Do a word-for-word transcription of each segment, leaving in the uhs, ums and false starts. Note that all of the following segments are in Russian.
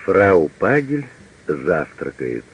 Фрау Пагель завтракает.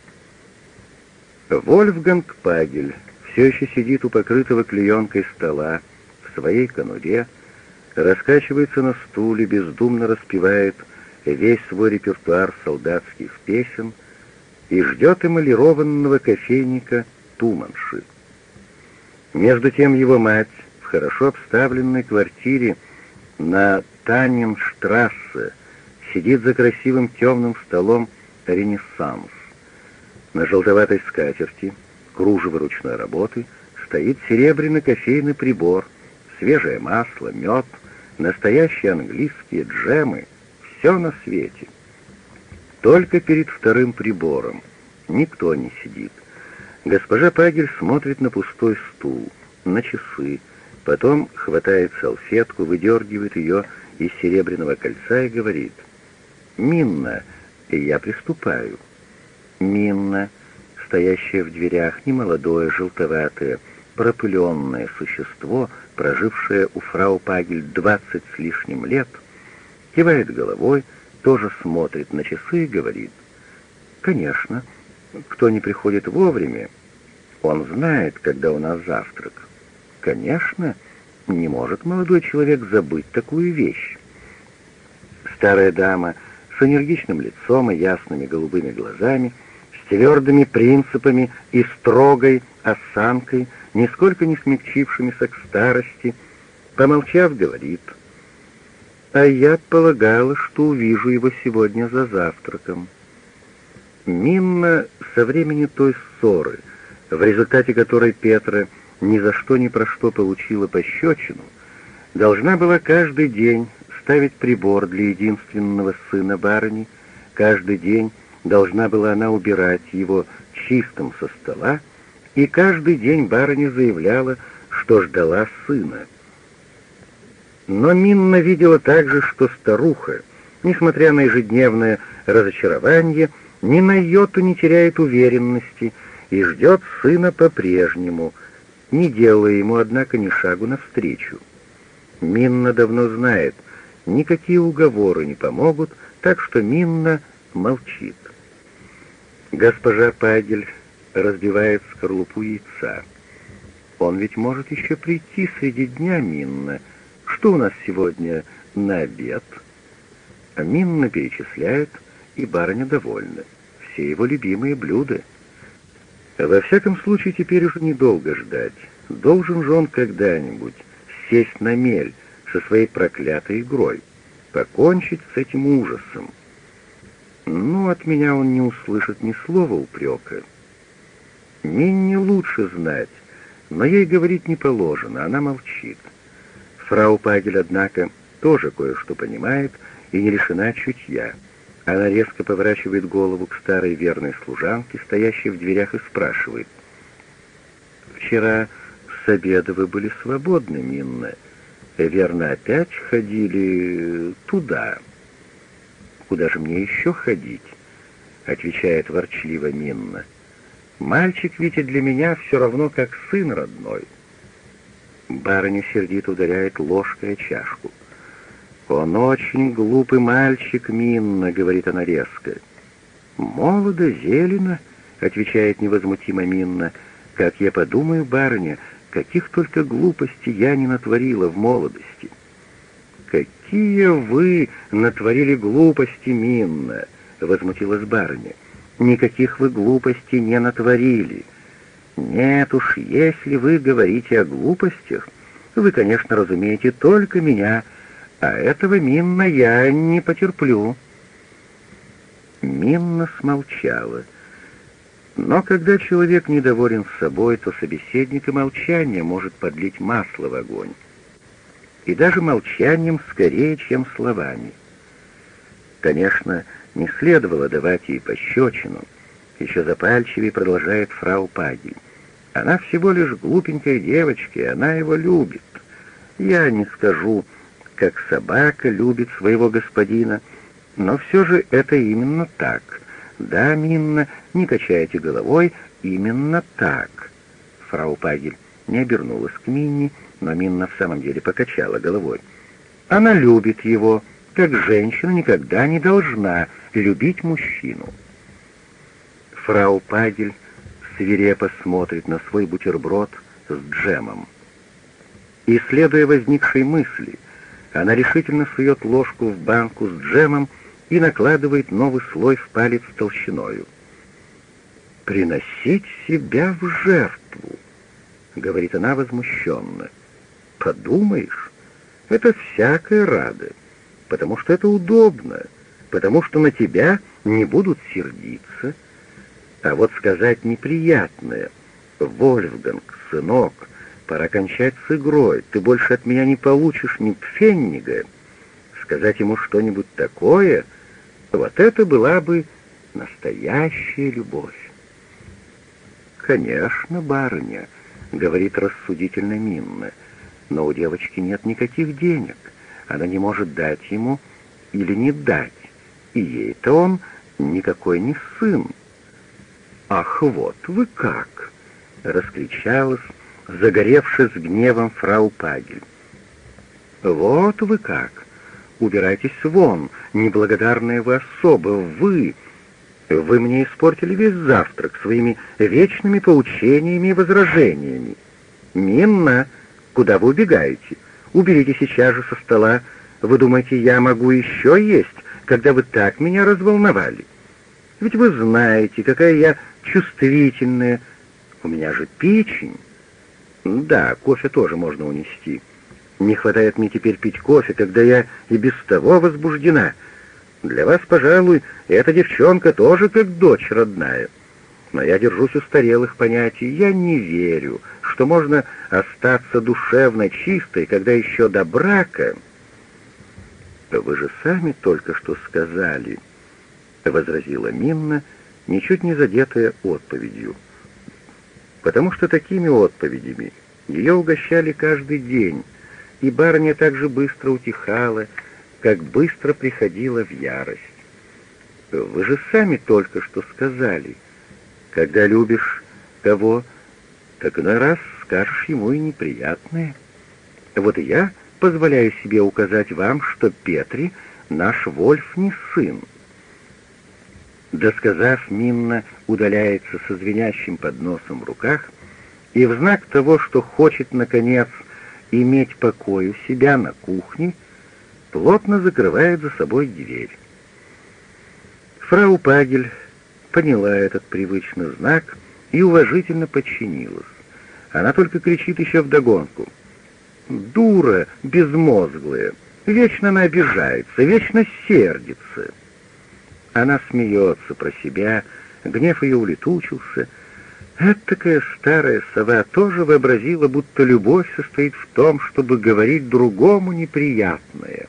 Вольфганг Пагель все еще сидит у покрытого клеенкой стола в своей конуре, раскачивается на стуле, бездумно распевает весь свой репертуар солдатских песен и ждет эмалированного кофейника Туманши. Между тем его мать в хорошо обставленной квартире на Танненштрассе сидит за красивым темным столом «Ренессанс». На желтоватой скатерти, кружево ручной работы, стоит серебряный кофейный прибор, свежее масло, мед, настоящие английские джемы, все на свете. Только перед вторым прибором никто не сидит. Госпожа Пагель смотрит на пустой стул, на часы, потом хватает салфетку, выдергивает ее из серебряного кольца и говорит: «Минна, я приступаю». Минна, стоящая в дверях, немолодое, желтоватое, пропыленное существо, прожившее у фрау Пагель двадцать с лишним лет, кивает головой, тоже смотрит на часы и говорит: «Конечно, кто не приходит вовремя, он знает, когда у нас завтрак. Конечно, не может молодой человек забыть такую вещь». Старая дама с энергичным лицом и ясными голубыми глазами, с твердыми принципами и строгой осанкой, нисколько не смягчившимися к старости, помолчав, говорит: «А я полагала, что увижу его сегодня за завтраком». Минна со времени той ссоры, в результате которой Петра ни за что ни про что получила пощечину, должна была каждый день ставить прибор для единственного сына барыни, каждый день должна была она убирать его чистым со стола, и каждый день барыня заявляла, что ждала сына. Но Минна видела также, что старуха, несмотря на ежедневное разочарование, ни на йоту не теряет уверенности и ждет сына по-прежнему, не делая ему, однако, ни шагу навстречу. Минна давно знает, никакие уговоры не помогут, так что Минна молчит. Госпожа Пагель разбивает скорлупу яйца. «Он ведь может еще прийти среди дня, Минна. Что у нас сегодня на обед?» А Минна перечисляет, и барыня довольна. Все его любимые блюда. Во всяком случае, теперь уже недолго ждать. Должен же он когда-нибудь сесть на мель со своей проклятой игрой, покончить с этим ужасом. Ну, от меня он не услышит ни слова упрека. Минне лучше знать, но ей говорить не положено, она молчит. Фрау Пагель, однако, тоже кое-что понимает и не лишена чутья. Она резко поворачивает голову к старой верной служанке, стоящей в дверях, и спрашивает: «Вчера с обеда вы были свободны, Минна? Верно, опять ходили туда?» «Куда же мне еще ходить?» — отвечает ворчливо Минна. «Мальчик ведь и для меня все равно, как сын родной». Барыня сердито ударяет ложкой о чашку. «Он очень глупый мальчик, Минна», — говорит она резко. «Молодо, зелено», — отвечает невозмутимо Минна. «Как я подумаю, барыня, каких только глупостей я не натворила в молодости». «Какие вы натворили глупости, Минна!» — возмутилась барыня. «Никаких вы глупостей не натворили. Нет уж, если вы говорите о глупостях, вы, конечно, разумеете только меня, а этого, Минна, я не потерплю». Минна смолчала. Но когда человек недоволен собой, то собеседник и молчание может подлить масло в огонь. И даже молчанием скорее, чем словами. Конечно, не следовало давать ей пощечину. Еще запальчивее продолжает фрау Пагель. Она всего лишь глупенькая девочка, и она его любит. Я не скажу, как собака любит своего господина, но все же это именно так. Да, Минна, не качайте головой, именно так. Фрау Пагель не обернулась к Минне, но Минна в самом деле покачала головой. «Она любит его», как женщина никогда не должна любить мужчину. Фрау Пагель свирепо смотрит на свой бутерброд с джемом. И, следуя возникшей мысли, она решительно сует ложку в банку с джемом и накладывает новый слой в палец толщиною. «Приносить себя в жертву», — говорит она возмущенно. «Подумаешь, это всякое рада, потому что это удобно, потому что на тебя не будут сердиться. А вот сказать неприятное: Вольфганг, сынок, пора кончать с игрой, ты больше от меня не получишь ни пфеннига», сказать ему что-нибудь такое, вот это была бы настоящая любовь. «Конечно, барыня», — говорит рассудительно Минна, «но у девочки нет никаких денег, она не может дать ему или не дать, и ей-то он никакой не сын». «Ах, вот вы как!» — раскричалась, загоревшись гневом фрау Пагель. «Вот вы как! Убирайтесь вон, неблагодарная вы особа, вы! Вы мне испортили весь завтрак своими вечными поучениями и возражениями. Минна, куда вы убегаете? Уберите сейчас же со стола. Вы думаете, я могу еще есть, когда вы так меня разволновали? Ведь вы знаете, какая я чувствительная. У меня же печень. Да, кофе тоже можно унести. Не хватает мне теперь пить кофе, когда я и без того возбуждена. Для вас, пожалуй, эта девчонка тоже как дочь родная. Но я держусь устарелых понятий. Я не верю, что можно остаться душевно чистой, когда еще до брака... Вы же сами только что сказали, — возразила Минна, ничуть не задетая отповедью. Потому что такими отповедями ее угощали каждый день, и барыня так же быстро утихала, как быстро приходила в ярость. Вы же сами только что сказали, когда любишь кого, так иной раз скажешь ему и неприятное. Вот и я позволяю себе указать вам, что Петри наш Вольф не сын. Досказав, Минна удаляется со звенящим подносом в руках и в знак того, что хочет, наконец, иметь покой у себя на кухне, плотно закрывает за собой дверь. Фрау Пагель поняла этот привычный знак и уважительно подчинилась. Она только кричит еще вдогонку: «Дура безмозглая! Вечно она обижается, вечно сердится!» Она смеется про себя, гнев ее улетучился. Этакая старая сова тоже вообразила, будто любовь состоит в том, чтобы говорить другому неприятное.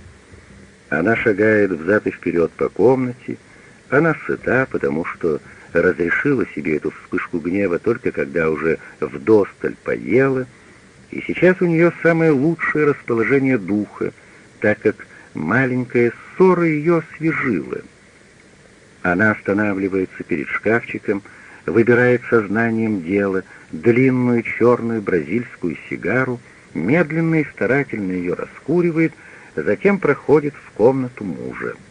Она шагает взад и вперед по комнате. Она сыта, потому что разрешила себе эту вспышку гнева только когда уже вдосталь поела, и сейчас у нее самое лучшее расположение духа, так как маленькая ссора ее освежила. Она останавливается перед шкафчиком, выбирает сознанием дела длинную черную бразильскую сигару, медленно и старательно ее раскуривает, затем проходит в комнату мужа.